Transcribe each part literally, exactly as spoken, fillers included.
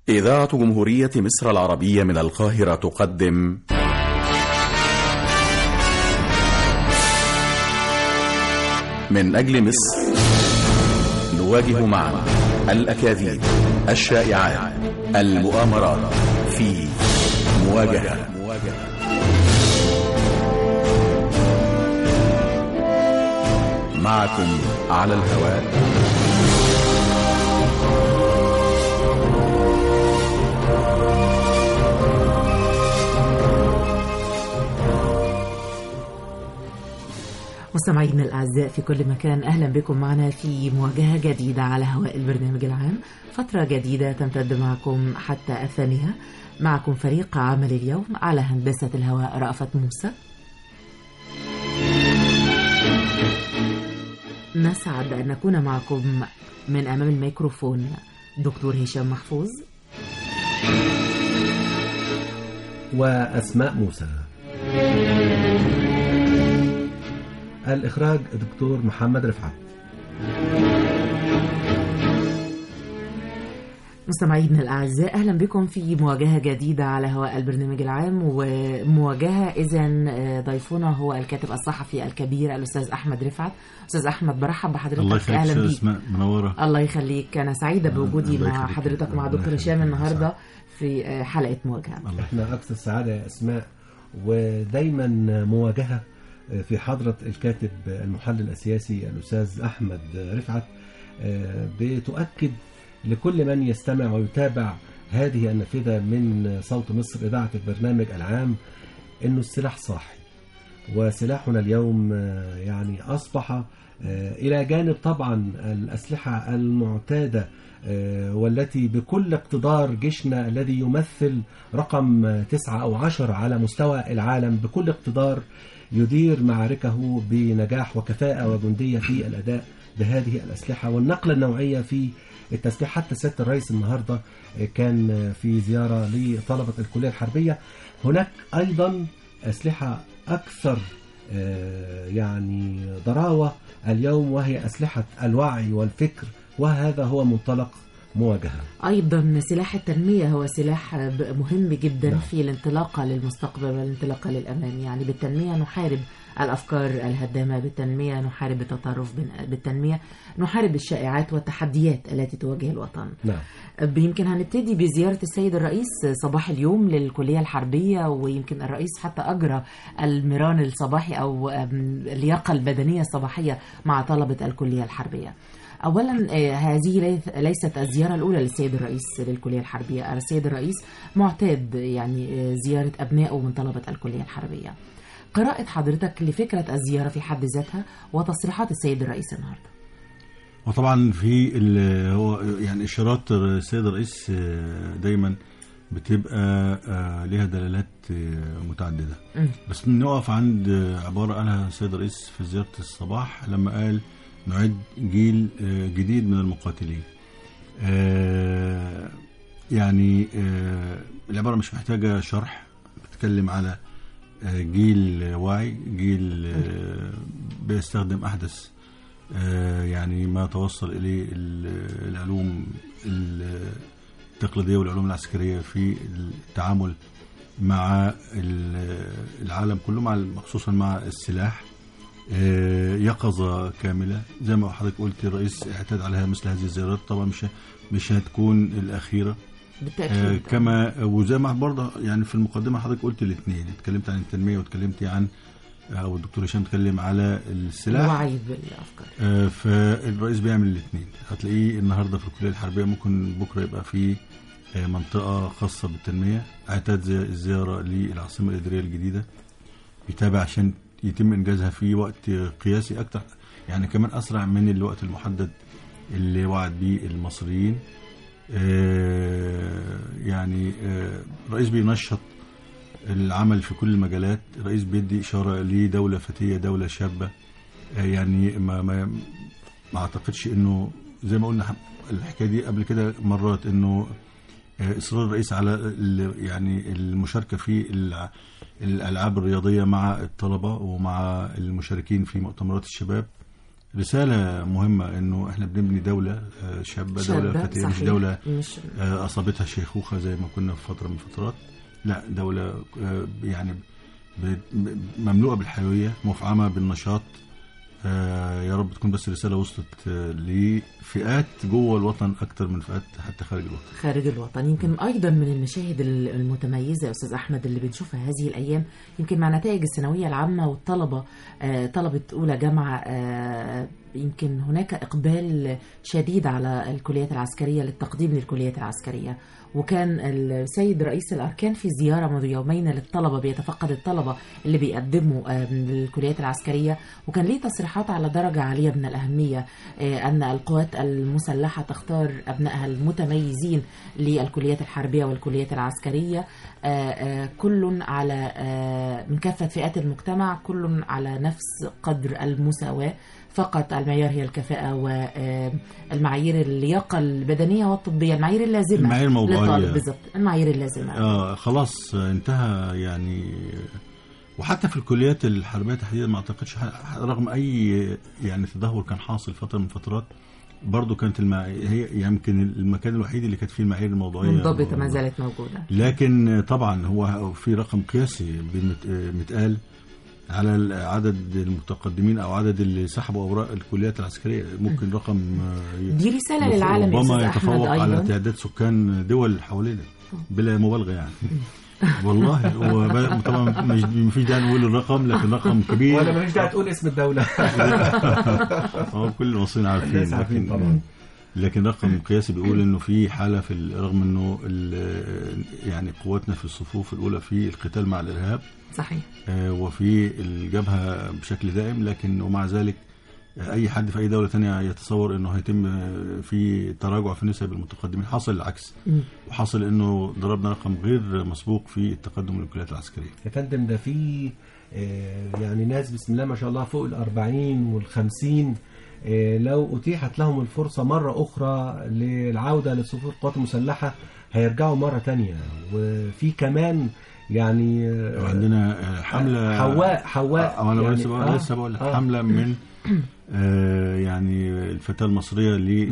إذاعة جمهورية مصر العربية من القاهرة تقدم من أجل مصر، نواجه معا الأكاذيب، الشائعات، المؤامرات في مواجهة. معكم على الهواء مستمعينا الأعزاء في كل مكان، أهلا بكم معنا في مواجهة جديدة على هواء البرنامج العام. فترة جديدة تمتد معكم حتى الثانية. معكم فريق عمل اليوم على هندسة الهواء رأفت موسى. نسعد أن نكون معكم من أمام الميكروفون دكتور هشام محفوظ وأسماء موسى. الإخراج دكتور محمد رفعت. مستمعينا الأعزاء، أهلا بكم في مواجهة جديدة على هواء البرنامج العام. ومواجهة إذن ضيفنا هو الكاتب الصحفي الكبير الأستاذ أحمد رفعت. أستاذ أحمد، برحب بحضرتك. الله يخليك. أهلا بيك. اسماء منورة. الله يخليك. أنا سعيدة بوجودي مع حضرتك مع دكتور هشام النهاردة في حلقة مواجهة. احنا أكثر سعادة يا أسماء، ودايما مواجهة في حضرة الكاتب المحلل السياسي الأستاذ أحمد رفعت، بتؤكد لكل من يستمع ويتابع هذه النافذة من صوت مصر إذاعة البرنامج العام أنه السلاح صاحي. وسلاحنا اليوم يعني أصبح إلى جانب طبعا الأسلحة المعتادة والتي بكل اقتدار جيشنا الذي يمثل رقم تسعة أو عشر على مستوى العالم بكل اقتدار يدير معاركه بنجاح وكفاءة وجندية في الأداء بهذه الأسلحة والنقلة النوعية في التسليح. حتى سيادة الرئيس النهاردة كان في زيارة لطلبة الكلية الحربية. هناك أيضا أسلحة أكثر يعني ضراوة اليوم، وهي أسلحة الوعي والفكر، وهذا هو منطلق مواجهة. أيضا سلاح التنمية هو سلاح مهم جدا نعم. في الانطلاقة للمستقبل والانطلاقة للأمام. يعني بالتنمية نحارب الأفكار الهدامة، بالتنمية نحارب التطرف، بالتنمية نحارب الشائعات والتحديات التي تواجه الوطن. نعم. يمكن هنبتدي بزيارة السيد الرئيس صباح اليوم للكلية الحربية، ويمكن الرئيس حتى أجرى المران الصباحي أو اللياقة البدنية الصباحية مع طلبة الكلية الحربية. أولا، هذه ليست الزيارة الأولى للسيد الرئيس للكلية الحربية. السيد الرئيس معتاد يعني زيارة أبنائه من طلبة الكلية الحربية. قراءة حضرتك لفكرة الزيارة في حد ذاتها وتصريحات السيد الرئيس النهاردة. وطبعا في هو يعني إشارات السيد الرئيس دايما بتبقى لها دلالات متعددة. م. بس نقف عند عبارة قالها السيد الرئيس في زيارة الصباح لما قال نعد جيل جديد من المقاتلين. يعني العبارة مش محتاجة شرح، بتتكلم على جيل واعي، جيل بيستخدم أحدث يعني ما توصل إليه العلوم التقليدية والعلوم العسكرية في التعامل مع العالم كله، مع خصوصا مع السلاح. يقظة كاملة زي ما حضرتك قلت. الرئيس اعتاد عليها مثل هذه الزيارات، طبعا مش مش هتكون الأخيرة بالتأكيد. كما وزي ما برضه يعني في المقدمة حضرتك قلت الاثنين، اتكلمت عن التنمية واتكلمت عن أو الدكتور هشام اتكلم على السلاح، الوعي بالأفكار. فالرئيس بيعمل الاثنين. هتلاقيه النهاردة في الكلية الحربية، ممكن بكرة يبقى في منطقة خاصة بالتنمية. اعتاد الزيارة للعاصمة الإدارية الجديدة، يتابع عشان يتم إنجازها في وقت قياسي أكتر، يعني كمان أسرع من الوقت المحدد اللي وعد به المصريين. آه يعني آه الرئيس بينشط العمل في كل المجالات. الرئيس بيدي إشارة لدولة فتية، دولة شابة. آه يعني ما, ما, ما أعتقدش إنه زي ما قلنا الحكاية دي قبل كده مرات، إنه آه إصرار الرئيس على يعني المشاركة في الألعاب الرياضية مع الطلبة ومع المشاركين في مؤتمرات الشباب رسالة مهمة إنه إحنا بنبني دولة شابة، دولة فتية، مش دولة مش... أصابتها الشيخوخة زي ما كنا في فترة من الفترات. لا، دولة يعني مملوءة بالحيوية، مفعمة بالنشاط. يا رب تكون بس رسالة وصلت لفئات جوه الوطن أكتر من فئات حتى خارج الوطن. خارج الوطن يمكن أيضا من المشاهد المتميزة يا أستاذ أحمد اللي بنشوفها هذه الأيام، يمكن مع نتائج الثانوية العامة والطلبة طلبة أولى جامعة، يمكن هناك إقبال شديد على الكليات العسكرية للتقديم للكليات العسكرية. وكان السيد رئيس الأركان في زيارة منذ يومين للطلبة بيتفقد الطلبة اللي بيقدموا للكليات العسكرية، وكان ليه تصريحات على درجة عالية من الأهمية أن القوات المسلحة تختار أبنائها المتميزين للكليات الحربية والكليات العسكرية، كل على من كافة فئات المجتمع، كل على نفس قدر المساواة. فقط المعيار هي الكفاءة والمعايير اللياقة البدنية والطبية، المعايير اللازمة، المعايير الموضوعية بالضبط، المعايير اللازمة. آه خلاص انتهى يعني. وحتى في الكليات الحربية تحديدا ما اعتقدش رغم اي يعني تدهور كان حاصل فترة من فترات، برضو كانت المع... هي يمكن المكان الوحيد اللي كانت فيه المعايير الموضوعية منضبطة ما زالت موجودة. لكن طبعا هو في رقم قياسي متقال على عدد المتقدمين او عدد اللي سحبوا اوراق الكليات العسكريه. ممكن رقم دي رساله للعالم ربما يتفوق على تعداد سكان دول حوالينا بلا مبالغه يعني. والله طبعا مش فيش داعي نقول الرقم، لكن رقم كبير. ولا مفيش داعي تقول اسم الدوله. اه كل المصريين عارفين، عارفين طبعا. لكن رقم قياسي بيقول انه في حاله في رغم انه يعني قواتنا في الصفوف الاولى في القتال مع الارهاب صحيح، آه وفي الجبهه بشكل دائم، لكن ومع ذلك اي حد في اي دوله تانية يتصور انه هيتم في تراجع في نسب المتقدمين. حصل العكس، وحصل انه ضربنا رقم غير مسبوق في التقدم للكليات العسكريه. يا فندم ده في يعني ناس بسم الله ما شاء الله فوق الأربعين والخمسين، لو أتيحت لهم الفرصة مرة أخرى للعودة لصفوف القوات المسلحة هيرجعوا مرة تانية. وفي كمان يعني عندنا حملة حواء حواء أنا يعني لسه بقول لسه بقول آه حملة من آه يعني الفتاة المصرية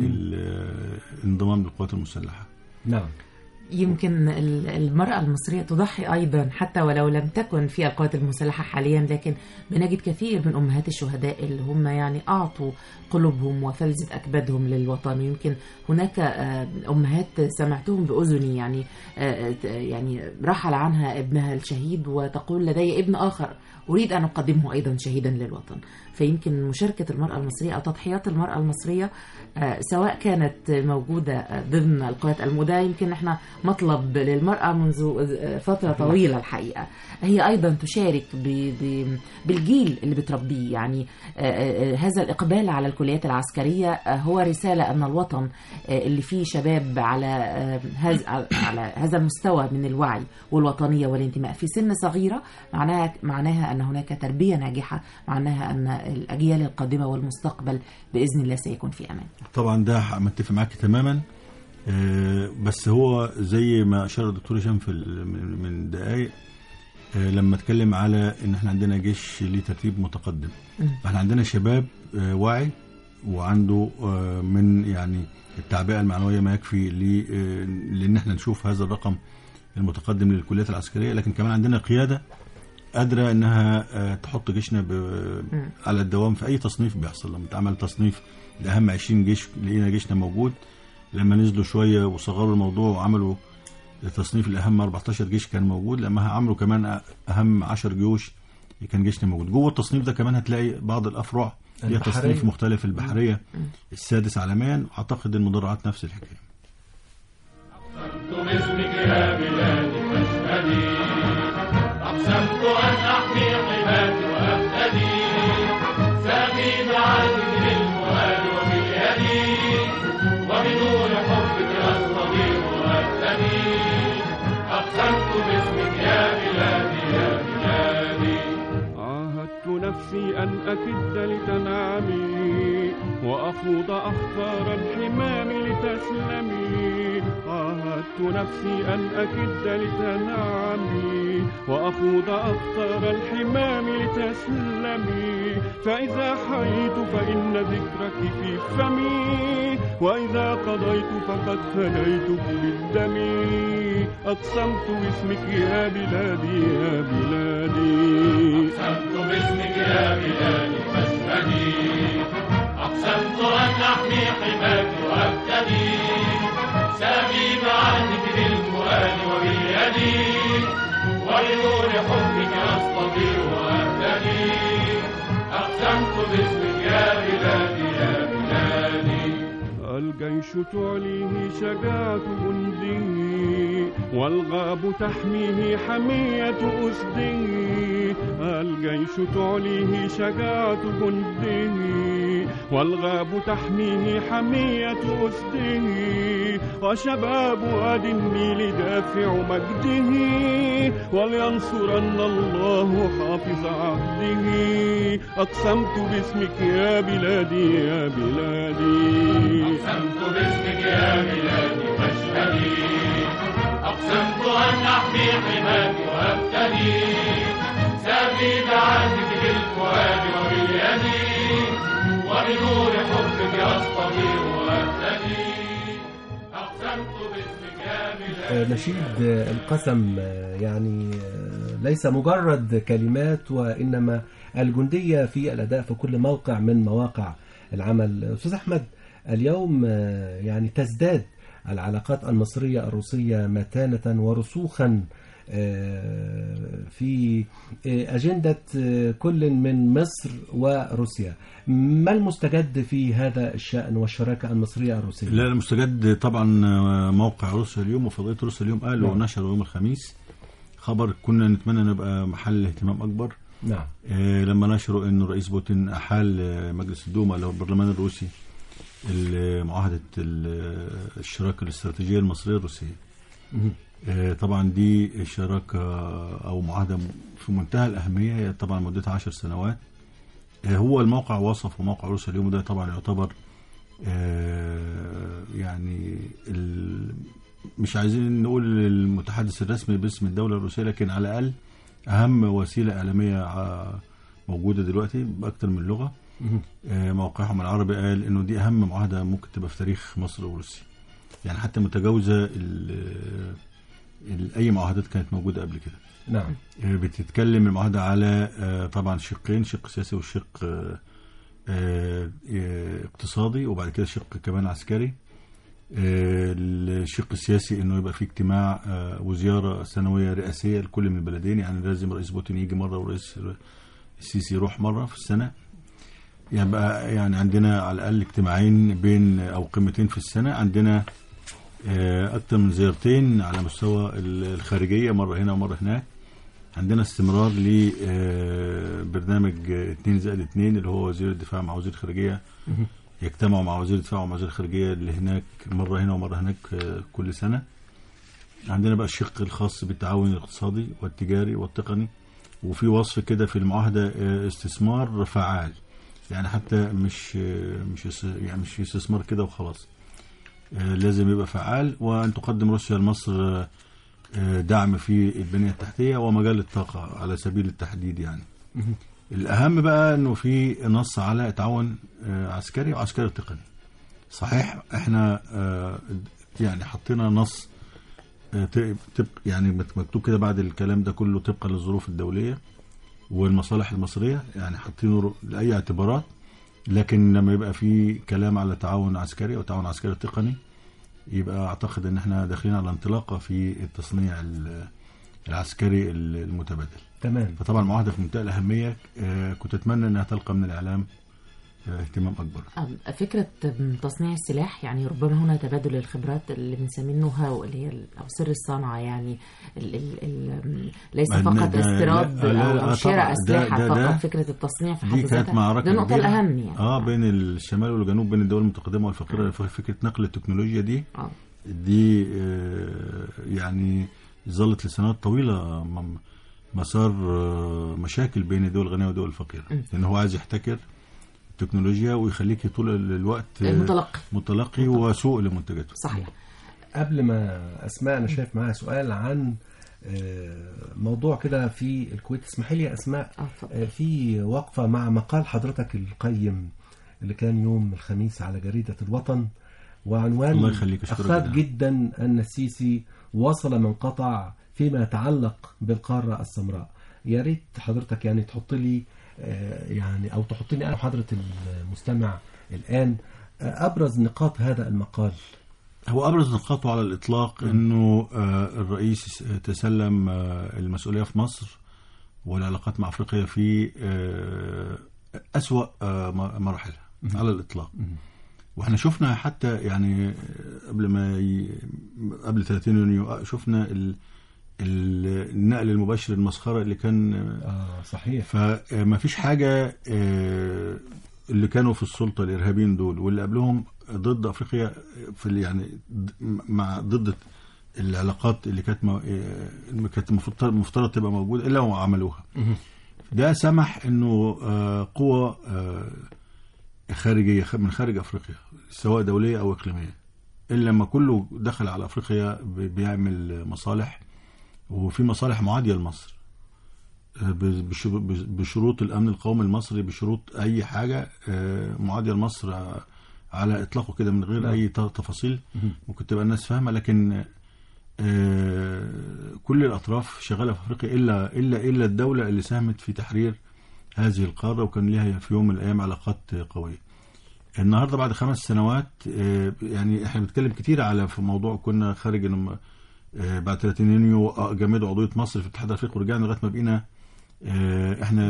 للانضمام للقوات المسلحة. نعم. يمكن المرأة المصرية تضحي أيضا حتى ولو لم تكن في القوات المسلحة حاليا، لكن بنجد كثير من أمهات الشهداء اللي هم يعني أعطوا قلوبهم وفلذة أكبادهم للوطن. يمكن هناك أمهات سمعتهم بأذني يعني يعني رحل عنها ابنها الشهيد وتقول لدي ابن آخر أريد أن أقدمه أيضا شهيدا للوطن. فيمكن مشاركة المرأة المصرية أو تضحيات المرأة المصرية سواء كانت موجودة ضمن القوات المدة، يمكن احنا مطلب للمرأة منذ فترة طويلة الحقيقة، هي أيضا تشارك بالجيل اللي بتربيه. يعني هذا الإقبال على الكليات العسكرية هو رسالة أن الوطن اللي فيه شباب على هذا على هذا المستوى من الوعي والوطنية والانتماء في سن صغيرة، معناها معناها أن هناك تربية ناجحة، معناها أن الأجيال القادمة والمستقبل بإذن الله سيكون في أمان. طبعا ده متفق معك تماما، بس هو زي ما أشار الدكتور هشام في من دقائق لما اتكلم على ان احنا عندنا جيش ليه ترتيب متقدم. احنا عندنا شباب واعي وعنده من يعني التعبئة المعنوية ما يكفي لان احنا نشوف هذا الرقم المتقدم للكليات العسكرية، لكن كمان عندنا قيادة قادرة انها تحط جيشنا على الدوام في اي تصنيف بيحصل. لما اتعمل تصنيف لأهم عشرين جيش لقينا جيشنا موجود، لما نزلوا شوية وصغروا الموضوع وعملوا تصنيف الأهم أربعتاشر جيش كان موجود، لما عملوا كمان أهم عشر جيوش كان جيشنا موجود. جوه التصنيف ده كمان هتلاقي بعض الأفرع هي تصنيف مختلف. البحرية السادس عالميا، أعتقد المدرعات نفس الحكاية. أقسمت باسمك يا بلادي فاشهدي، أقسمت أن أحمي حماتي وأهتدي، سامي بعهدك للفؤاد وباليد، وبنور حبك أستضيء وأهتدي. أقسمت باسمك يا بلادي يا بلادي. عاهدت نفسي أن أكد لتنعمي، وأخوض أخطار الحمام لتسلمي، عاهدت نفسي أن أكد لتنعمي وأخوض أخطار الحمام لتسلمي، فإذا حييت فإن ذكرك في فمي، وإذا قضيت فقد فنيتك بالدم. أقسمت باسمك يا بلادي يا بلادي، أقسمت باسمك يا بلادي فاشهدي، أقسمت أن أحمي حماك وأبتدي، سامي بعهدك بالفؤاد وباليد، ولنور حبك أستطيع وأهتدي. أقسمت باسمك يا بلادي يا بلادي. الجيش تعليه شجاعة جنده، والغاب تحميه حمية أسده. الجيش تعليه شجاعة جنده، والغاب تحميه حمية أسده. وشباب وادي النيل دافع مجده، ولينصرن الله حافظ عهده. أقسمت باسمك يا بلادي يا بلادي، أقسمت باسمك يا بلادي فاشهدي، أقسمت أن أحمي حماك وأبتدي، سامي بعهدك بالفؤاد وباليد، وبنور حبك أستطيع وأهتدي. أقسمت باسمك يا بلادي. نشيد القسم يعني ليس مجرد كلمات، وإنما الجندية في الأداء في كل موقع من مواقع العمل. أستاذ أحمد، اليوم يعني تزداد العلاقات المصرية الروسية متانة ورسوخا في أجندة كل من مصر وروسيا. ما المستجد في هذا الشأن والشراكة المصرية الروسية؟ لا، المستجد طبعا موقع روسيا اليوم وفضائية روسيا اليوم قالوا ونشروا يوم الخميس خبر كنا نتمنى نبقى محل اهتمام أكبر. نعم. آه لما نشروا أن الرئيس بوتين أحال مجلس الدوما اللي هو البرلمان الروسي معاهدة الشراكة الاستراتيجية المصرية الروسية. آه طبعا دي شراكة أو معاهدة في منتهى الأهمية، هي طبعا مدتها عشر سنوات. آه هو الموقع وصف وموقع روسيا اليوم ده طبعا يعتبر آه يعني مش عايزين نقول المتحدث الرسمي باسم الدولة الروسية، لكن على الأقل أهم وسيلة إعلامية موجودة دلوقتي بأكثر من لغة. موقعهم العربي قال إنه دي أهم معاهدة ممكن تبقى في تاريخ مصر وروسيا، يعني حتى متجاوزة أي معاهدات كانت موجودة قبل كده. نعم. بتتكلم المعاهدة على طبعا شقين، شق سياسي وشق اقتصادي، وبعد كده شق كمان عسكري. الشق السياسي انه يبقى في اجتماع وزياره سنويه رئاسيه لكل من البلدين، يعني لازم رئيس بوتين يجي مره ورئيس السيسي يروح مره في السنه، يعني بقى يعني عندنا على الاقل اجتماعين بين او قمتين في السنه. عندنا اكتر من زيارتين على مستوى الخارجيه، مره هنا ومره هناك. عندنا استمرار لبرنامج اتنين زائد اتنين اللي هو وزير الدفاع مع وزير الخارجيه يجتمعوا مع وزير الدفاع ومع وزير الخارجية اللي هناك مرة هنا ومرة هناك كل سنة. عندنا بقى الشق الخاص بالتعاون الاقتصادي والتجاري والتقني، وفي وصف كده في المعاهدة استثمار فعال، يعني حتى مش مش يعني مش استثمار كده وخلاص، لازم يبقى فعال. وأن تقدم روسيا لمصر دعم في البنية التحتية ومجال الطاقة على سبيل التحديد. يعني الأهم بقى أنه في نص على تعاون عسكري وعسكري تقني. صحيح احنا يعني حطينا نص يعني مكتوب كده بعد الكلام ده كله طبقا للظروف الدولية والمصالح المصرية، يعني حاطينه لأي اعتبارات، لكن لما يبقى في كلام على تعاون عسكري أو تعاون عسكري تقني يبقى أعتقد أن احنا داخلين على انطلاقة في التصنيع العسكري المتبادل. تمام. فطبعا معاهدة في منتهى الأهمية، كنت أتمنى أنها تلقى من الإعلام اهتمام أكبر. فكرة تصنيع السلاح يعني ربما هنا تبادل الخبرات اللي بنسميه النو هاو اللي هي أو سر الصنعة، يعني ال ال ال ليس فقط استيراد أو شراء أسلحة فقط، فكرة التصنيع في حد ذاتها ده النقطة الأهم يعني. آه بين الشمال والجنوب، بين الدول المتقدمة والفقيرة. فكرة نقل التكنولوجيا دي آه. دي آه يعني ظلت لسنوات طويلة مسار مشاكل بين الدول الغنية والدول الفقيرة، لأن هو عايز يحتكر التكنولوجيا ويخليك طول الوقت متلقي متلقي وسوق لمنتجاته. صحيح. قبل ما أسماء أنا شايف معاها سؤال عن موضوع كده في الكويت. اسمحي لي يا أسماء، في وقفة مع مقال حضرتك القيم اللي كان يوم الخميس على جريدة الوطن، وعنوان أخذ جدا أن السيسي وصل من قطع فيما يتعلق بالقارة السمراء. يا ريت حضرتك يعني تحط لي يعني أو تحطني أنا حضرة المستمع الآن أبرز نقاط هذا المقال. هو أبرز نقاطه على الإطلاق أنه الرئيس تسلم المسؤولية في مصر والعلاقات مع أفريقيا في أسوأ مراحلها على الإطلاق. وإحنا شفنا حتى يعني قبل ما ي... قبل ثلاثين يونيو شفنا ال... النقل المباشر المسخرة اللي كان آه صحيح. فما فيش حاجة اللي كانوا في السلطة الإرهابيين دول واللي قبلهم ضد أفريقيا في يعني مع ضد العلاقات اللي كانت كانت المفترض تبقى موجودة إلا هم عملوها. ده سمح إنه قوة خارجية من خارج أفريقيا سواء دولية أو إقليمية إلا لما كله دخل على أفريقيا بيعمل مصالح، وفي مصالح معادية لمصر بشروط الأمن القومي المصري، بشروط أي حاجة معادية لمصر على إطلاقه كده من غير أي تفاصيل ممكن تبقى الناس فاهمة. لكن كل الأطراف شغالة في أفريقيا إلا إلا إلا الدولة اللي ساهمت في تحرير هذه القارة وكان لها في يوم من الأيام علاقات قوية. النهاردة بعد خمس سنوات يعني احنا بنتكلم كتير على في موضوع كنا خارج بعد ثلاثين يونيو جمدوا عضوية مصر في الاتحاد الافريقي ورجعنا لغايه ما بقينا احنا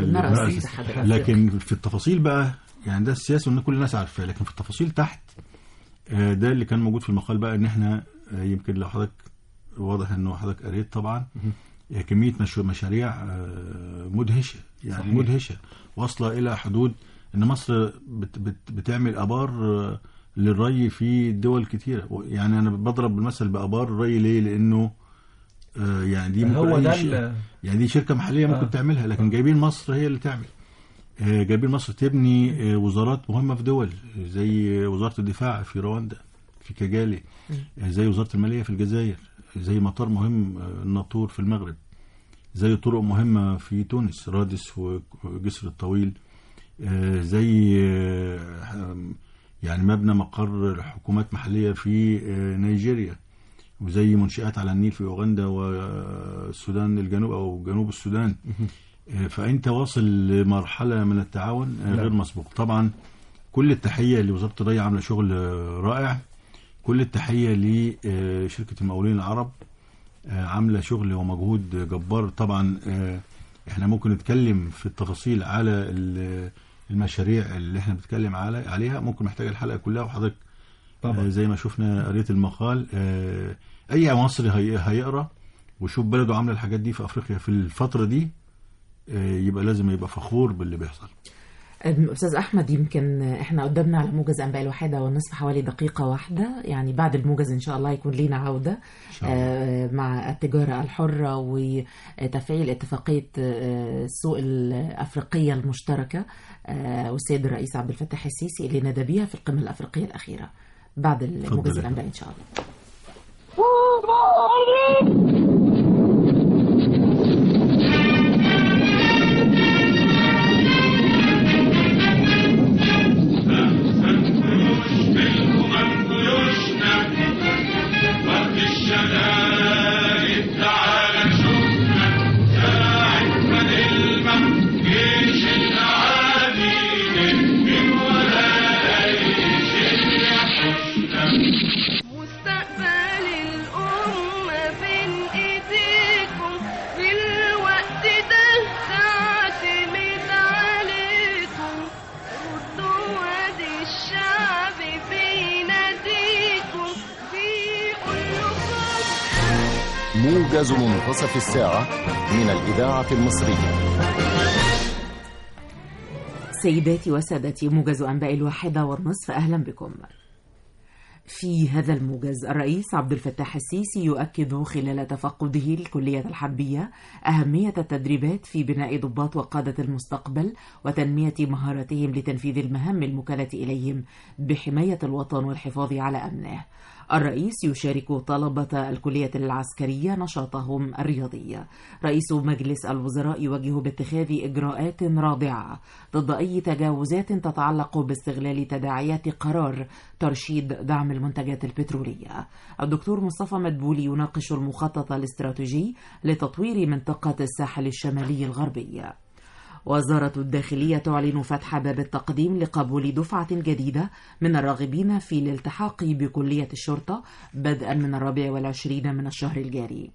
لكن في التفاصيل بقى يعني ده السياسي وان كل الناس عارفاه، لكن في التفاصيل تحت ده اللي كان موجود في المقال بقى ان احنا يمكن لو حضرتك واضح انه حضرتك قريت طبعا كمية مشاريع مدهشة يعني صحيح. مدهشة واصلة الى حدود ان مصر بت بت بتعمل ابار للري في دول كتيرة. يعني انا بضرب المثل بابار الري ليه؟ لانه آه يعني دي ممكن ش... يعني دي شركة محلية ممكن آه. تعملها، لكن جايبين مصر هي اللي تعمل. آه جايبين مصر تبني آه وزارات مهمة في دول زي وزارة الدفاع في رواندا في كيجالي، آه زي وزارة المالية في الجزائر، زي مطار مهم آه الناطور في المغرب، زي طرق مهمة في تونس رادس وجسر الطويل، آه زي آه يعني مبنى مقر حكومات محلية في نيجيريا، وزي منشآت على النيل في أوغندا والسودان الجنوب أو جنوب السودان. فأنت واصل لمرحلة من التعاون غير مسبوق. طبعا كل التحية لوزارة الري عاملة شغل رائع، كل التحية لشركة المقاولين العرب عاملة شغل ومجهود جبار. طبعا احنا ممكن نتكلم في التفاصيل على المشاريع اللي احنا بنتكلم عليها، ممكن محتاج الحلقة كلها وحضرتك طبعا زي ما شفنا قريت المقال. اي مصري هيقرأ وشوف بلده عاملة الحاجات دي في افريقيا في الفترة دي يبقى لازم يبقى فخور باللي بيحصل. أستاذ أحمد، يمكن إحنا قدامنا على موجز أنباء الواحدة والنصف حوالي دقيقة واحدة، يعني بعد الموجز إن شاء الله يكون لنا عودة مع التجارة الحرة وتفعيل اتفاقية السوق الأفريقية المشتركة والسيد الرئيس عبد الفتاح السيسي اللي ندى بها في القمة الأفريقية الأخيرة بعد الموجز الأنباء إن شاء الله. موجز منتصف الساعة من الإذاعة المصرية. سيداتي وسادتي، موجز أنباء الواحدة والنصف، أهلا بكم. في هذا الموجز الرئيس عبد الفتاح السيسي يؤكد خلال تفقده الكلية الحربية أهمية التدريبات في بناء ضباط وقادة المستقبل وتنمية مهاراتهم لتنفيذ المهام الموكلة إليهم بحماية الوطن والحفاظ على أمنه. الرئيس يشارك طلبة الكلية العسكرية نشاطهم الرياضي. رئيس مجلس الوزراء يوجه باتخاذ إجراءات رادعة ضد أي تجاوزات تتعلق باستغلال تداعيات قرار ترشيد دعم المنتجات البترولية. الدكتور مصطفى مدبولي يناقش المخطط الاستراتيجي لتطوير منطقة الساحل الشمالي الغربي. وزارة الداخلية تعلن فتح باب التقديم لقبول دفعة جديدة من الراغبين في الالتحاق بكلية الشرطة بدءا من الرابع والعشرين من الشهر الجاري.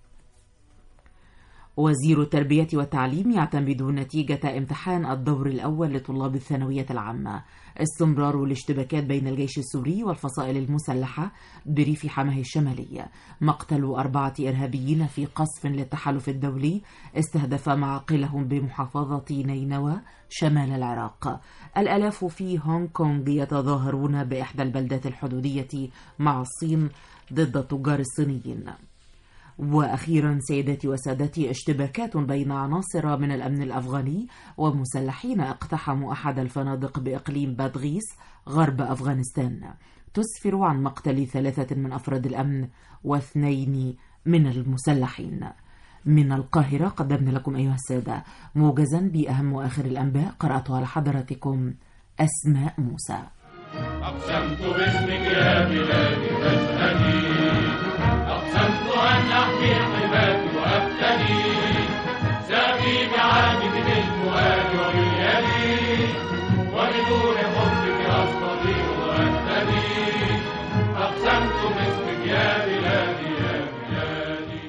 وزير التربية والتعليم يعتمد نتيجة امتحان الدور الأول لطلاب الثانوية العامة. استمرار الاشتباكات بين الجيش السوري والفصائل المسلحة بريف حماه الشمالي. مقتل أربعة إرهابيين في قصف للتحالف الدولي استهدف معاقلهم بمحافظة نينوى شمال العراق. الآلاف في هونغ كونغ يتظاهرون بإحدى البلدات الحدودية مع الصين ضد التجار الصينيين. وأخيرا سيداتي وسادتي، اشتباكات بين عناصر من الأمن الأفغاني ومسلحين اقتحموا أحد الفنادق بإقليم بادغيس غرب أفغانستان تسفر عن مقتل ثلاثة من أفراد الأمن واثنين من المسلحين. من القاهرة قدمنا لكم أيها السادة موجزا بأهم وآخر الأنباء، قرأتها على حضراتكم أسماء موسى. أقسمت باسمك يا بلادي فاشهدي، أقسمت أن أحمي حماك وأبتدي، سأبي بعهدك بالفؤاد وباليد، وبدون حبك أستطيع وأهتدي. أقسمت باسمك يا بلادي يا بلادي.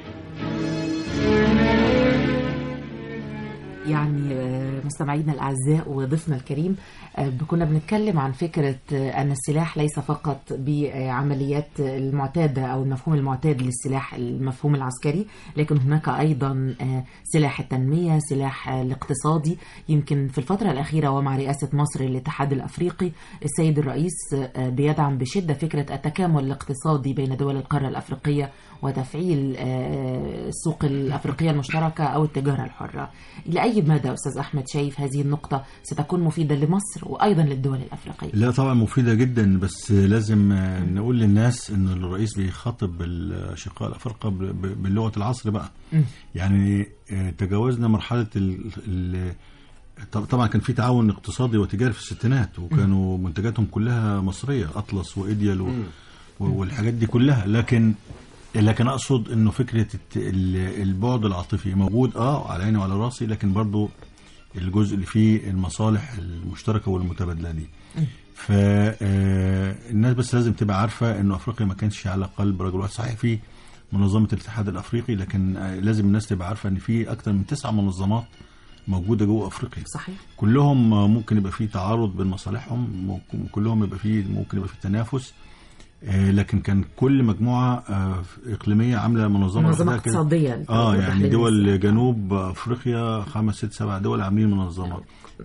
يعني مستمعينا الأعزاء وضيفنا الكريم، كنا بنتكلم عن فكرة أن السلاح ليس فقط بعمليات المعتادة أو المفهوم المعتاد للسلاح المفهوم العسكري، لكن هناك أيضا سلاح التنمية، سلاح الاقتصادي. يمكن في الفترة الأخيرة ومع رئاسة مصر للاتحاد الأفريقي السيد الرئيس بيدعم بشدة فكرة التكامل الاقتصادي بين دول القارة الأفريقية وتفعيل السوق الأفريقية المشتركة أو التجارة الحرة. إلى أي مدى أستاذ أحمد شايف هذه النقطة ستكون مفيدة لمصر وأيضا للدول الأفريقية؟ لا طبعا مفيدة جدا، بس لازم نقول للناس أن الرئيس بيخاطب الأشقاء الأفارقة باللغة العصر بقى. م. يعني تجاوزنا مرحلة ال ال طبعا كان في تعاون اقتصادي وتجاري في الستينات، وكانوا م. منتجاتهم كلها مصرية، أطلس وإيديال و... والحاجات دي كلها، لكن لكن أقصد أنه فكرة البعد العاطفي موجود اه على عيني وعلى راسي، لكن برضو الجزء اللي فيه المصالح المشتركة والمتبادلة دي. فالناس بس لازم تبقى عارفة أنه أفريقيا ما كانش على قلب رجل واحد. صحيح في منظمة الاتحاد الأفريقي، لكن لازم الناس تبقى عارفة أن في أكثر من تسع منظمات موجودة جوه أفريقيا. صحيح. كلهم ممكن يبقى فيه تعارض بين مصالحهم، كلهم يبقى فيه ممكن يبقى فيه تنافس، لكن كان كل مجموعة إقليمية عاملة منظمة منظمة اقتصادية. اه يعني دول جنوب أفريقيا خمس ست سبع دول عاملين منظمة.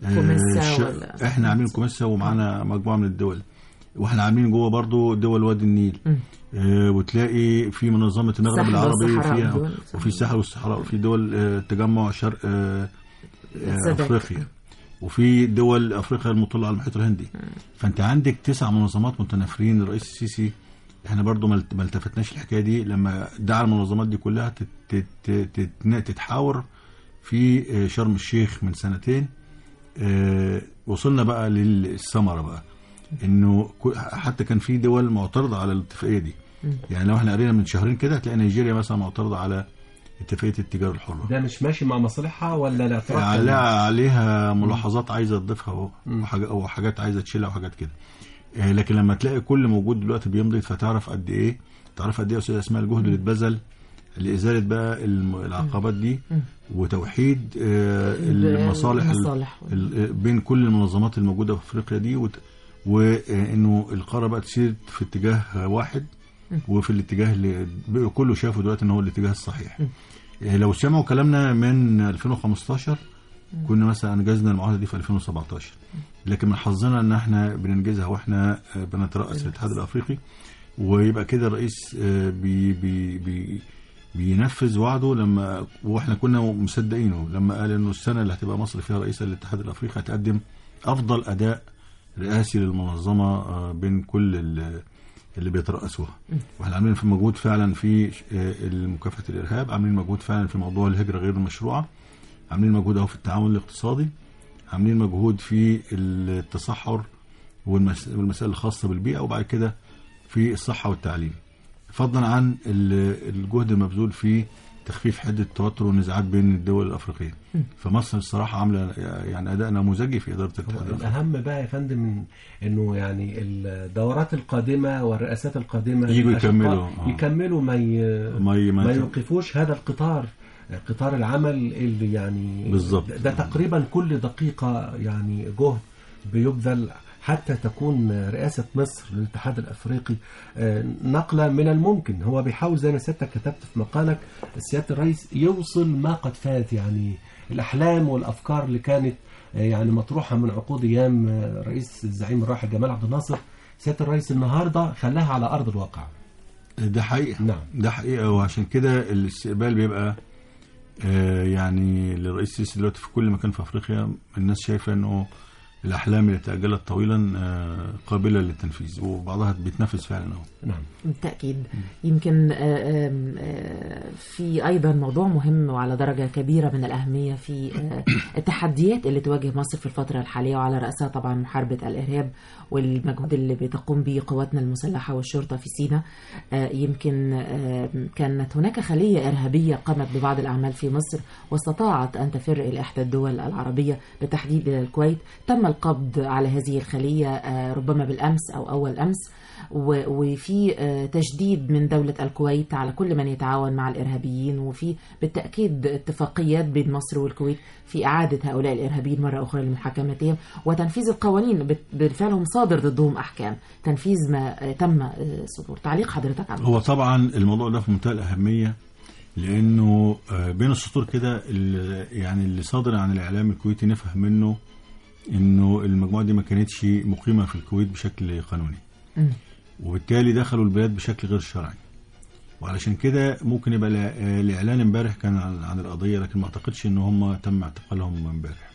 آه احنا عاملين كوميسا ومعانا مجموعة من الدول، واحنا عاملين جوه برضو دول وادي النيل. آه وتلاقي في منظمة المغرب العربي فيها، وفي الساحل والصحراء، وفي دول آه تجمع شرق آه آه أفريقيا، وفي دول أفريقيا المطلة على المحيط الهندي. فأنت عندك تسع منظمات متنافرين. الرئيس السيسي احنا برضو ما التفتناش الحكاية دي لما دعا المنظمات دي كلها تتحاور في شرم الشيخ من سنتين. اه وصلنا بقى للثمرة بقى، انه حتى كان في دول معترضة على الاتفاقية دي. يعني لو احنا قرينا من شهرين كده هتلاقي نيجيريا مثلا معترضة على اتفاقية التجارة الحرة. ده مش ماشي مع مصالحها ولا لا؟ عليها عليها ملاحظات عايزة تضيفها او حاجات عايزة تشيلها وحاجات كده. اه لكن لما تلاقي كل موجود دلوقتي بيمضي، فتعرف قد ايه تعرف قد ايه يا استاذ اسماء الجهد اللي اتبذل لإزالة بقى العقبات دي وتوحيد اه المصالح بين كل المنظمات الموجودة في افريقيا دي، وانه القارة بقى تسير في اتجاه واحد، وفي الاتجاه اللي كله شافه دلوقتي ان هو الاتجاه الصحيح. لو سمعوا كلامنا من ألفين وخمستاشر كنا مثلا انجزنا المعاهده دي في ألفين وسبعتاشر، لكن من حظنا ان احنا بننجزها واحنا بنترأس الاتحاد الافريقي. ويبقى كده الرئيس بي بي بي بينفذ وعده لما واحنا كنا مصدقينه لما قال انه السنه اللي هتبقى مصر فيها رئيسه للاتحاد الافريقي هتقدم افضل اداء رئاسي للمنظمه بين كل اللي بيترأسوها. واحنا عاملين في مجهود فعلا في مكافحة الإرهاب، عاملين مجهود فعلا في موضوع الهجرة غير المشروعة، عاملين مجهود اهو في التعاون الاقتصادي، عاملين مجهود في التصحر والمسائل الخاصة بالبيئة، وبعد كده في الصحة والتعليم، فضلا عن الجهد المبذول في تخفيف حدة التوتر والنزاعات بين الدول الأفريقية. فمصر الصراحة عاملة يعني أداء نموذجي في إدارة الاتحاد الأفريقي. الأهم بقى يا فندم إنه يعني الدورات القادمة والرئاسات القادمة يجوا يكملوا آه. يكملوا ما ي... ما, ي... ما يوقفوش هذا القطار، قطار العمل اللي يعني بالظبط. ده تقريبا كل دقيقة يعني جهد بيبذل حتى تكون رئاسة مصر للاتحاد الأفريقي نقلة من الممكن. هو بيحاول زي ما سيادتك كتبت في مقالك سيادة الرئيس يوصل ما قد فات، يعني الأحلام والأفكار اللي كانت يعني مطروحة من عقود أيام رئيس الزعيم الراحل جمال عبد الناصر، سيادة الرئيس النهاردة خلاها على أرض الواقع. ده حقيقة. نعم. ده حقيقة، وعشان كده الاستقبال بيبقى يعني للرئيس السيسي دلوقتي في كل مكان في أفريقيا الناس شايفة أنه الأحلام اللي تأجلت طويلا قابلة للتنفيذ، وبعضها بيتنفذ فعلا اهو. نعم بالتأكيد. يمكن في أيضا موضوع مهم وعلى درجة كبيرة من الأهمية في التحديات اللي تواجه مصر في الفترة الحالية، وعلى رأسها طبعا محاربة الإرهاب والمجهود اللي بتقوم به قواتنا المسلحة والشرطة في سيناء. يمكن كانت هناك خلية إرهابية قامت ببعض الأعمال في مصر واستطاعت أن تفر إلى إحدى الدول العربية بالتحديد إلى الكويت. تم القبض على هذه الخلية ربما بالأمس أو أول أمس، وفي تشديد من دولة الكويت على كل من يتعاون مع الإرهابيين، وفي بالتأكيد اتفاقيات بين مصر والكويت في إعادة هؤلاء الإرهابيين مرة أخرى لمحاكمتهم وتنفيذ القوانين بالفعل صادر ضدهم أحكام، تنفيذ ما تم صدور. تعليق حضرتك عنه؟ هو طبعا الموضوع ده في منتهى الأهمية، لأنه بين السطور كده يعني اللي صادر عن الإعلام الكويتي نفهم منه إنه المجموعة دي ما كانتش مقيمة في الكويت بشكل قانوني، م. وبالتالي دخلوا البلاد بشكل غير شرعي، وعلشان كده ممكن يبقى الإعلان امبارح كان عن القضية، لكن ما أعتقدش إن هم تم اعتقالهم امبارح.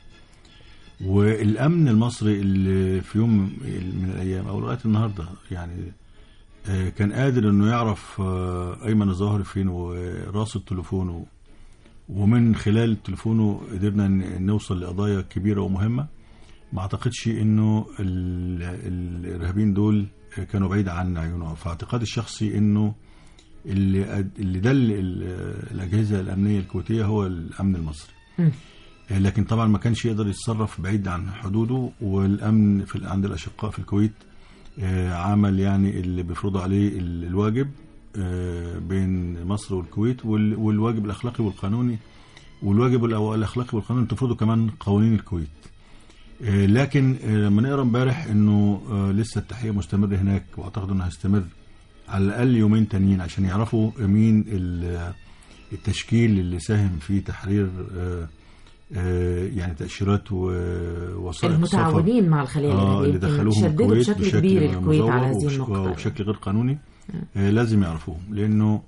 والأمن المصري اللي في يوم من الأيام أو لغاية النهاردة يعني كان قادر إنه يعرف أيمن الظاهري فين وراسل تليفونه، ومن خلال تليفونه قدرنا نوصل لقضايا كبيرة ومهمة. ما أعتقدش إنه الإرهابيين دول كانوا بعيد عن عيونه. فاعتقادي الشخصي إنه اللي اللي دل الأجهزة الأمنية الكويتية هو الأمن المصري، لكن طبعا ما كانش يقدر يتصرف بعيد عن حدوده. والأمن في عند الأشقاء في الكويت عمل يعني اللي بيفرض عليه الواجب بين مصر والكويت، والواجب الأخلاقي والقانوني، والواجب الأخلاقي والقانوني تفرضه كمان قوانين الكويت. لكن لما نقرأ امبارح انه لسه التحقيق مستمر هناك، واعتقد انه هيستمر على الاقل يومين تانيين عشان يعرفوا مين التشكيل اللي ساهم في تحرير يعني تأشيرات ووثائق المتعاونين مع الخلية الإرهابية اللي دخلوهم الكويت بشكل كبير الكويت على هذه النقطة وبشكل غير قانوني. لازم يعرفوه، لانه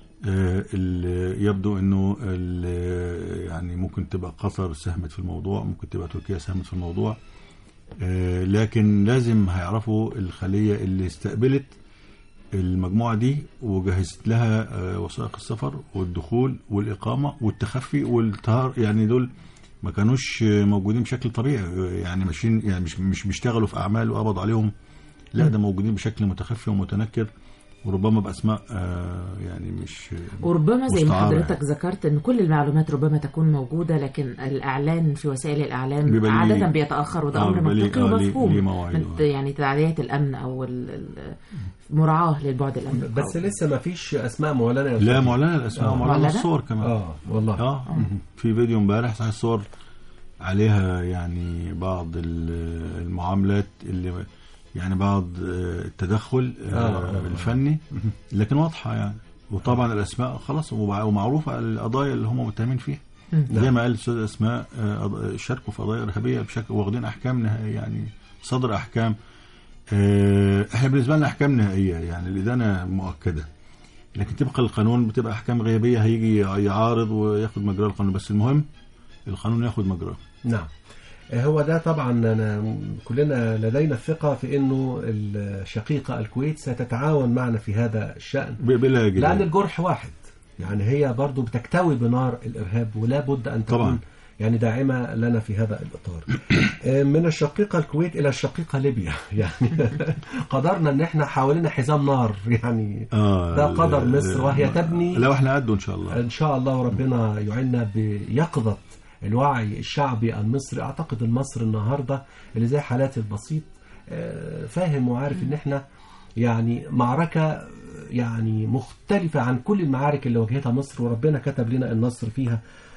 يبدو انه يعني ممكن تبقى قطر ساهمت في الموضوع، ممكن تبقى تركيا ساهمت في الموضوع، لكن لازم هيعرفوا الخلية اللي استقبلت المجموعة دي وجهزت لها وثائق السفر والدخول والإقامة والتخفي والطهار. يعني دول ما كانوش موجودين بشكل طبيعي، يعني ماشيين يعني مش مش بيشتغلوا في أعمال وقبض عليهم، لا ده موجودين بشكل متخفي ومتنكر، وربما بأسماء يعني مش وربما زي ما حضرتك ذكرت ان كل المعلومات ربما تكون موجودة، لكن الإعلان في وسائل الإعلام عادة بيتأخر، وده أمر منطقي ومفهوم يعني تعديات الأمن أو المراعاة للبعد الأمني. بس لسه ما فيش أسماء معلنة. لا معلنة الأسماء، معلنة الصور كمان. اه والله اه في فيديو امبارح صحيح الصور عليها يعني بعض المعاملات اللي يعني بعض التدخل آه. الفني، لكن واضحة يعني. وطبعا الأسماء خلاص ومعروفة القضايا اللي هم متهمين فيها، زي ما قال الأستاذ أسماء شاركوا في قضايا إرهابية بشكل واخدين أحكام نهائية، يعني صدر أحكام. احنا بالنسبة لنا أحكام نهائية يعني الإدانة مؤكدة، لكن تبقى القانون بتبقى أحكام غيابية هيجي يعارض وياخد مجرى القانون، بس المهم القانون ياخد مجراه. نعم. هو ده طبعا أنا كلنا لدينا الثقة في أنه الشقيقة الكويت ستتعاون معنا في هذا الشأن بلا جدال. لأن الجرح واحد، يعني هي برضو بتكتوي بنار الإرهاب ولا بد أن تكون طبعا. يعني داعمة لنا في هذا الإطار. من الشقيقة الكويت إلى الشقيقة ليبيا، يعني قدرنا أن احنا حوالينا حزام نار، يعني آه ده قدر مصر وهي تبني. لو احنا قده إن شاء الله إن شاء الله، وربنا يعيننا بيقظة الوعي الشعبي المصري. أعتقد المصري النهاردة اللي زي حالاتي البسيط فاهم وعارف أن احنا يعني معركة يعني مختلفة عن كل المعارك اللي واجهتها مصر، وربنا كتب لنا النصر فيها.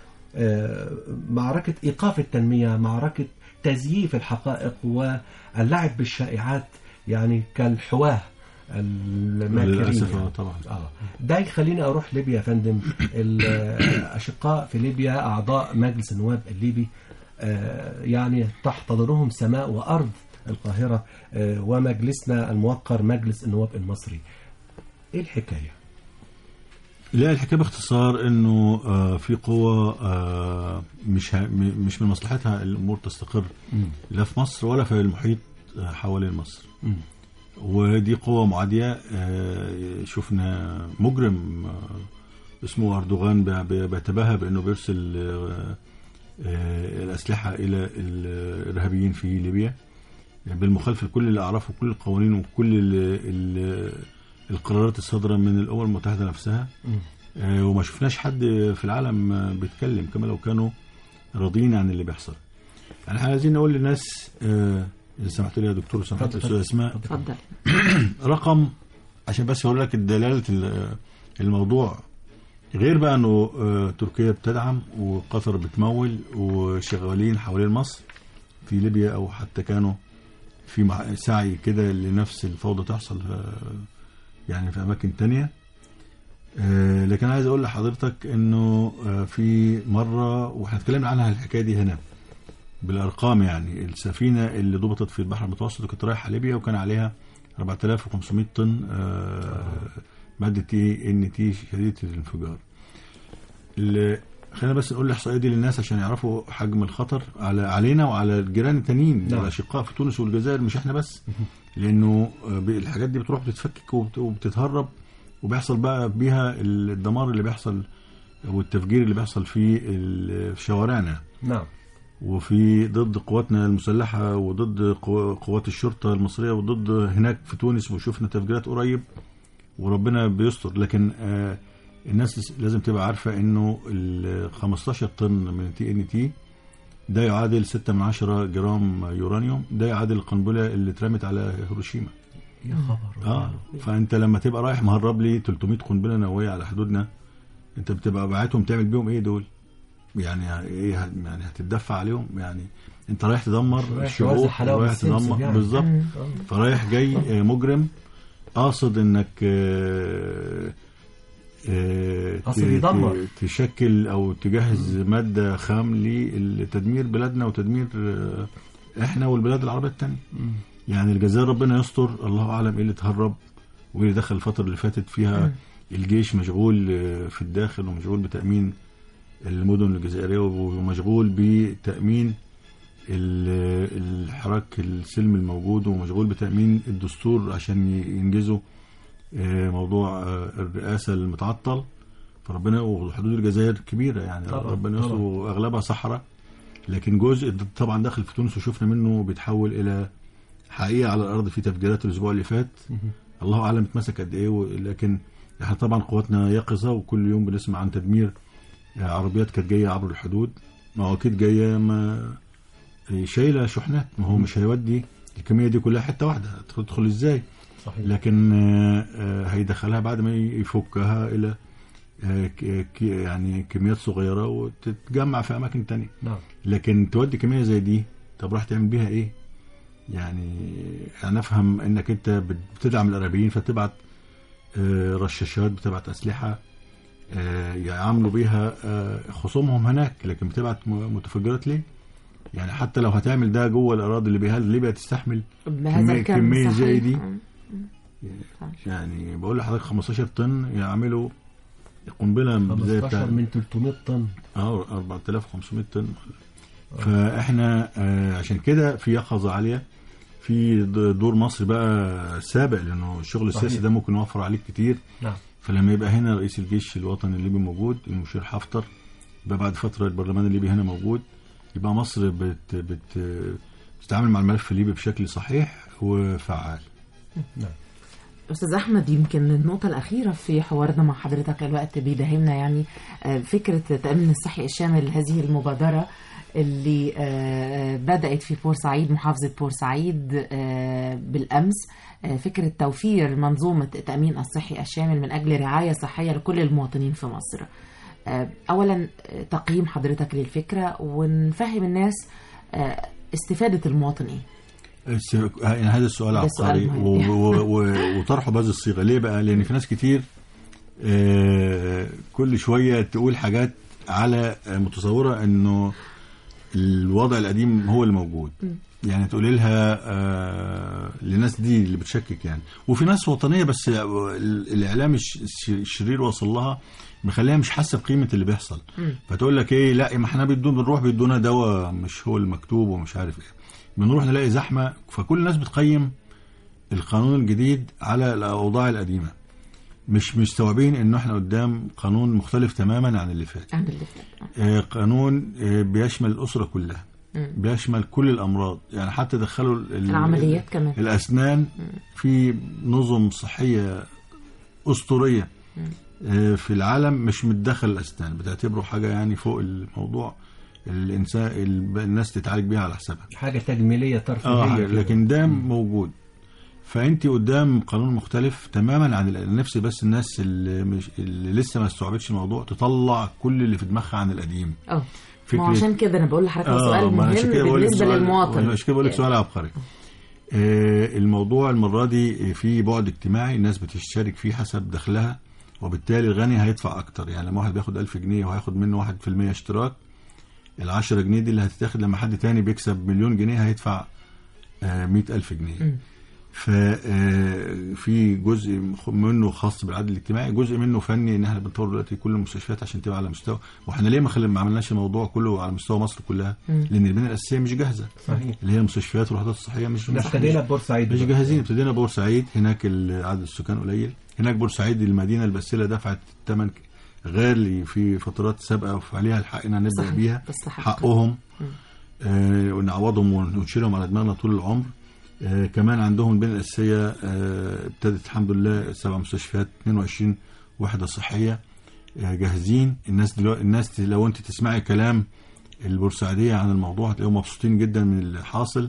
معركة إيقاف التنمية، معركة تزييف الحقائق واللعب بالشائعات، يعني كالحواه الماكرين يعني. طبعا. آه. ده يخليني أروح ليبيا يا فندم. الأشقاء في ليبيا أعضاء مجلس النواب الليبي آه يعني تحتضنهم سماء وأرض القاهرة، آه ومجلسنا الموقر مجلس النواب المصري. إيه الحكاية؟ لا، الحكايه باختصار انه آه في قوه آه مش مش من مصلحتها الامور تستقر لا في مصر ولا في المحيط آه حوالين مصر. م. ودي قوه معاديه. آه شفنا مجرم آه اسمه اردوغان بيتباهى بانه بيرسل آه آه الاسلحه الى الارهابيين في ليبيا بالمخالفه لكل الاعراف وكل القوانين وكل ال ال القرارات الصادرة من الأمم المتحدة نفسها. آه وما شفناش حد في العالم آه بيتكلم كما لو كانوا راضيين عن اللي بيحصل. يعني احنا عايزين نقول للناس آه إذا سمحت لي يا دكتور سمحت لي اسماء اتفضل رقم عشان بس أقول لك دلالة الموضوع، غير بقى أنه آه تركيا بتدعم وقطر بتمول وشغالين حوالين مصر في ليبيا، أو حتى كانوا في سعي كده لنفس الفوضى تحصل يعني في أماكن تانية. آه لكن عايز أقول لحضرتك أنه آه في مرة وإحنا اتكلمنا عنها الحكاية دي هنا بالأرقام، يعني السفينة اللي ضبطت في البحر المتوسط كانت رايحة ليبيا وكان عليها أربعة آلاف وخمسمائة طن آه مادة تي ان تي شديدة الانفجار. خلينا بس نقول الإحصائية دي للناس عشان يعرفوا حجم الخطر على علينا وعلى الجيران التانيين الأشقاء في تونس والجزائر، مش احنا بس، لأنه الحاجات دي بتروح بتتفكك وبتتهرب وبيحصل بقى بيها الدمار اللي بيحصل والتفجير اللي بيحصل في شوارعنا. نعم. وفي ضد قواتنا المسلحة وضد قوات الشرطة المصرية وضد هناك في تونس، وشوفنا تفجيرات قريب وربنا بيستر. لكن آه الناس لازم تبقى عارفة انه ال خمستاشر طن من تي ان تي ده يعادل ستة من عشرة جرام يورانيوم، ده يعادل القنبلة اللي اترمت على هيروشيما. يا خبر. اه فانت لما تبقى رايح مهرب لي ثلاثمائة قنبلة نووية على حدودنا، انت بتبقى باعتهم تعمل بيهم ايه دول؟ يعني ايه يعني هتتدفع عليهم؟ يعني انت رايح تدمر الشعوب، رايح تدمر يعني. بالظبط. فرايح جاي مجرم قاصد انك آه يدمر. تشكل او تجهز مادة خام لتدمير بلادنا وتدمير احنا والبلاد العربية التانية. يعني الجزائر ربنا يستر، الله اعلم ايه اللي تهرب وايه اللي دخل الفترة اللي فاتت فيها. الجيش مشغول في الداخل ومشغول بتأمين المدن الجزائرية ومشغول بتأمين الحراك السلمي الموجود ومشغول بتأمين الدستور عشان ينجزوا موضوع الرئاسة المتعطل. فربنا وحدود الجزائر كبيرة يعني طبعا ربنا يستر، واغلبها صحراء، لكن جزء طبعا داخل في تونس وشوفنا منه بيتحول الى حقيقة على الارض. في تفجيرات الاسبوع اللي فات الله اعلم اتمسك قد ايه، لكن احنا طبعا قواتنا يقظة وكل يوم بنسمع عن تدمير عربيات كانت جاية عبر الحدود. ما هو اكيد جاية ما شايلة شحنات، ما هو مش هيودي الكمية دي كلها حتة واحدة، تدخل ازاي؟ صحيح. لكن هيدخلها بعد ما يفكها الى يعني كميات صغيرة وتتجمع في اماكن تانية. نعم. لكن تودي كمية زي دي طب راح تعمل بيها ايه؟ يعني انا افهم انك انت بتدعم الارهابيين فتبعت رشاشات، بتبعت اسلحة يعملوا بيها خصومهم هناك، لكن بتبعت متفجرات ليه؟ يعني حتى لو هتعمل ده جوه الاراضي اللي بيها ليبيا تستحمل كمية, كمية زي دي؟ يعني بقول لحضرتك خمستاشر طن يعملوا قنبله زي بتاع من ثلاثمائة طن اه أربعة آلاف وخمسمائة طن. فاحنا آه، عشان كده في يقظه عاليه، في د- دور مصر بقى سابق، لانه الشغل السياسي صحيح. ده ممكن يوفر عليك كتير. نعم. فلما يبقى هنا رئيس الجيش الوطني الليبي موجود، المشير حفتر، يبقى بعد فتره البرلمان الليبي هنا موجود، يبقى مصر بت بت بتتعامل مع الملف الليبي بشكل صحيح وفعال. نعم. أستاذ أحمد، يمكن النقطة الأخيرة في حوارنا مع حضرتك، الوقت بيداهمنا يعني، آه، فكرة التأمين الصحي الشامل، هذه المبادرة اللي آه، بدأت في بورسعيد، محافظة بورسعيد آه، بالأمس، آه، فكرة توفير منظومة التأمين الصحي الشامل من أجل رعاية صحية لكل المواطنين في مصر. آه، أولا آه، تقييم حضرتك للفكرة، ونفهم الناس آه، استفادة المواطن إيه؟ الس- يعني هذا السؤال ده سؤال عبقري مهم. و- و- و- وطرحه بهذه الصيغه. ليه بقى؟ لان في ناس كتير آه، كل شويه تقول حاجات على آه، متصوره انه الوضع القديم هو اللي موجود. يعني تقولي لها آه، للناس دي اللي بتشكك يعني. وفي ناس وطنيه بس ال- الاعلام الش- الش- الشرير وصل لها، مخليها مش حاسه بقيمه اللي بيحصل. فتقول لك ايه، لا ما احنا بدون بنروح بيدونا دواء مش هو المكتوب ومش عارف ايه، بنروح نلاقي زحمه. فكل الناس بتقيم القانون الجديد على الاوضاع القديمه، مش مستوعبين انه احنا قدام قانون مختلف تماما عن اللي فات. عن اللي فات. آه، قانون آه، بيشمل الاسره كلها، بيشمل كل الامراض، يعني حتى دخلوا ال- العمليات كمان. الاسنان في نظم صحيه اسطوريه آه، في العالم مش متدخل الاسنان، بتعتبره حاجه يعني فوق الموضوع، الانسان ال- الناس تتعالج بيها على حسابها. حاجة تجميلية اه ترفيهية كده. لكن ده موجود. فانت قدام قانون مختلف تماما عن ال- نفسي بس الناس اللي, مش اللي لسه ما استوعبتش الموضوع تطلع كل اللي في دماغها عن القديم. اه فكرة- ما عشان كده انا بقول لحضرتك سؤال ما أنا عشان مهم كده بقول لك بالنسبه سؤال- للمواطن. عشان كده بقول لك سؤال عبقري. آه، الموضوع المره دي في بعد اجتماعي، الناس بتشترك فيه حسب دخلها، وبالتالي الغني هيدفع اكتر. يعني لما واحد بياخد ألف جنيه وهياخد منه واحد في المية اشتراك، العشرة جنيه دي اللي هتتاخد لما حد تاني بيكسب مليون جنيه هيدفع آه، مئة ألف جنيه. ففي جزء منه خاص بالعدل الاجتماعي، جزء منه فني، ان احنا بنطور دلوقتي كل المستشفيات عشان تبقى على مستوى. واحنا ليه ما خل... ما عملناش الموضوع كله على مستوى مصر كلها؟ لان البنيه الاساسيه مش جاهزه. صحيح. اللي هي المستشفيات والوحدات الصحيه مش احنا مش ابتدينا ببورسعيد مش بقى. جاهزين. ابتدينا بورسعيد، هناك عدد السكان قليل. هناك بورسعيد المدينه الباسله دفعت ثمن غالي في فترات سابقه، وعليها الحق ان نبدا صحيح. بيها تستحق. حقهم، آه ونعوضهم ونشيلهم على دماغنا طول العمر. آه كمان عندهم البنيه الاساسيه آه ابتدت الحمد لله سبع مستشفيات، اثنين وعشرين وحده صحيه آه جاهزين. الناس دلوقتي الناس لو انت تسمعي كلام البورسعيديه عن الموضوع هتلاقيهم مبسوطين جدا من اللي حاصل.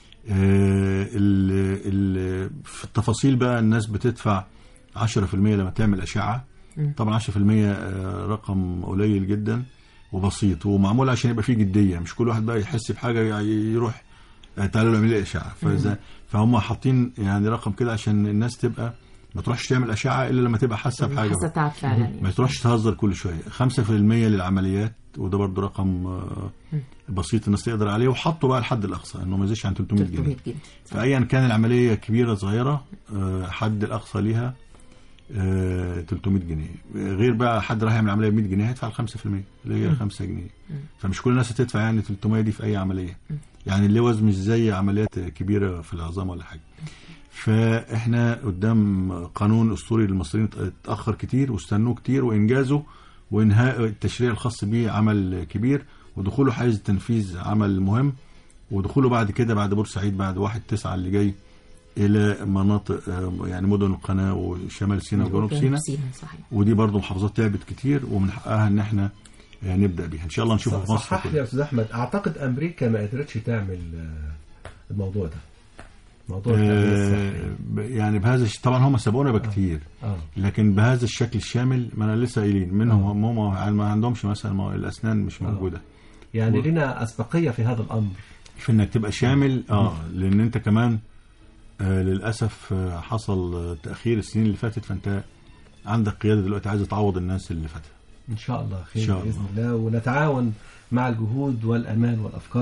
آه ال ال في التفاصيل بقى الناس بتدفع عشرة في المية لما تعمل اشعه. طبعا عشرة في المية آه رقم قليل جدا وبسيط ومعمول عشان يبقى فيه جديه، مش كل واحد بقى يحس بحاجه يروح تعالوا نعمل لي اشعه. فاذا فهم حاطين يعني رقم كده عشان الناس تبقى ما تروحش تعمل اشعه الا لما تبقى حاسه بحاجه، حاسه تعب فعلا. ما تروحش تهزر كل شويه. خمسة في المية للعمليات، وده برضو رقم آه، بسيط الناس تقدر عليه. وحطوا بقى الحد الاقصى انه ما يزيدش عن ثلاثمية جنيه. ثلاثمية جنيه. فايا كان العمليه كبيره صغيره آه، حد الاقصى ليها آه، ثلاثمية جنيه. غير بقى حد راح يعمل عمليه ب مية جنيه هيدفع ال خمسة في المية اللي هي خمسة جنيه. فمش كل الناس هتدفع يعني ثلاثمية دي في اي عمليه. يعني اللوز مش زي عمليات كبيره في العظام ولا حاجه. فاحنا قدام قانون اسطوري للمصريين اتاخر كتير واستنوه كتير، وانجازه وانهاء التشريع الخاص به عمل كبير، ودخوله حيز التنفيذ عمل مهم، ودخوله بعد كده بعد بورسعيد بعد واحد تسعة اللي جاي الى مناطق آه، يعني مدن القناه وشمال سيناء وجنوب سيناء. صحيح. ودي برضو محافظات تعبت كتير ومن حقها ان احنا آه، نبدا بيها ان شاء الله نشوفها في مصر صحح لي كلها. يا استاذ احمد، اعتقد امريكا ما قدرتش تعمل آه، الموضوع ده، موضوع التأمين الصحي. آه، ب- يعني بهذا الش- طبعا هم سبقونا بكتير، اه لكن بهذا الشكل الشامل ما انا لسه قايلين منهم هم هم ما عندهمش مثلا ما- الاسنان مش موجوده. يعني و- لنا اسبقيه في هذا الامر. في انك تبقى شامل اه لان انت كمان آه للاسف آه حصل آه، تاخير السنين اللي فاتت، فانت عندك قياده دلوقتي عايزه تعوض الناس اللي فاتها. ان شاء الله خير إن شاء باذن الله، ونتعاون مع الجهود والامال والافكار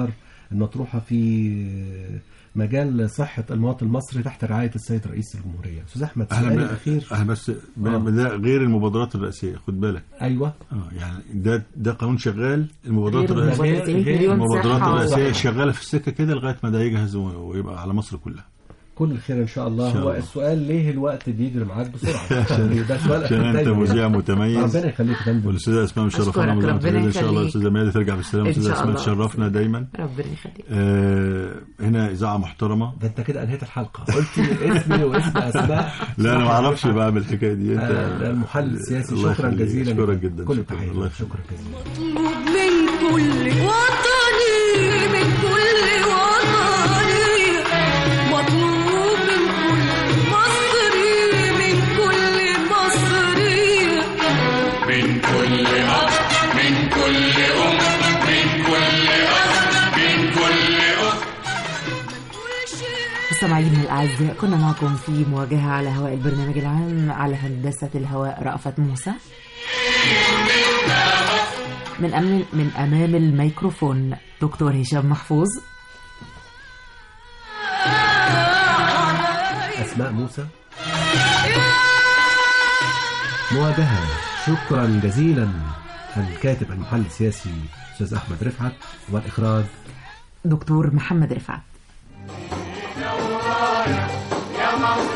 المطروحة في مجال صحة المواطن المصري تحت رعاية السيد رئيس الجمهورية. أستاذ أحمد، سؤالي الأخير. أنا بس ده غير المبادرات الرئاسية، خد بالك. أيوة. اه يعني ده ده قانون شغال. المبادرات غير الرئاسية غير المبادرات صحة الرئاسية شغالة في السكة كده لغاية ما ده يجهز ويبقى على مصر كلها. كل الخير إن شاء الله. إن شاء هو الله. السؤال ليه الوقت بيجري معاك بسرعة؟ عشان ده سؤال عشان أنت مذيع متميز. ربنا يخليك يا فندم. والأستاذة أسماء مشرفانا أشكرك، ربنا إن شاء الله. يخليك. الأستاذة ميادة ترجع بالسلامة. إن الأستاذة شاء أسماء الله. تشرفنا دايما. ربنا يخليك. آه هنا إذاعة محترمة. ده أنت كده أنهيت الحلقة، قلت اسمي واسم أسماء. لا أنا ما أعرفش بقى أعمل الحكاية دي. أنت آه المحلل السياسي. الله شكرا يخليك. جزيلا. أشكرك جدا. كل شكرا. تحية. الله شكرا يخليك. جزيلا. مطلوب من كل وطني، من كل وطني، مطلوب من كل مصري، من كل مصري، من كل أب، من كل أم، من كل أخ، من كل أخت. مستمعينا الأعزاء، كنا معكم في مواجهة على هواء البرنامج العام. على هندسة الهواء رأفت موسى. من أمام من أمام الميكروفون دكتور هشام محفوظ. أسماء موسى. مواجهة. شكرا جزيلا الكاتب المحلل السياسي أستاذ أحمد رفعت، والإخراج دكتور محمد رفعت. يا مصر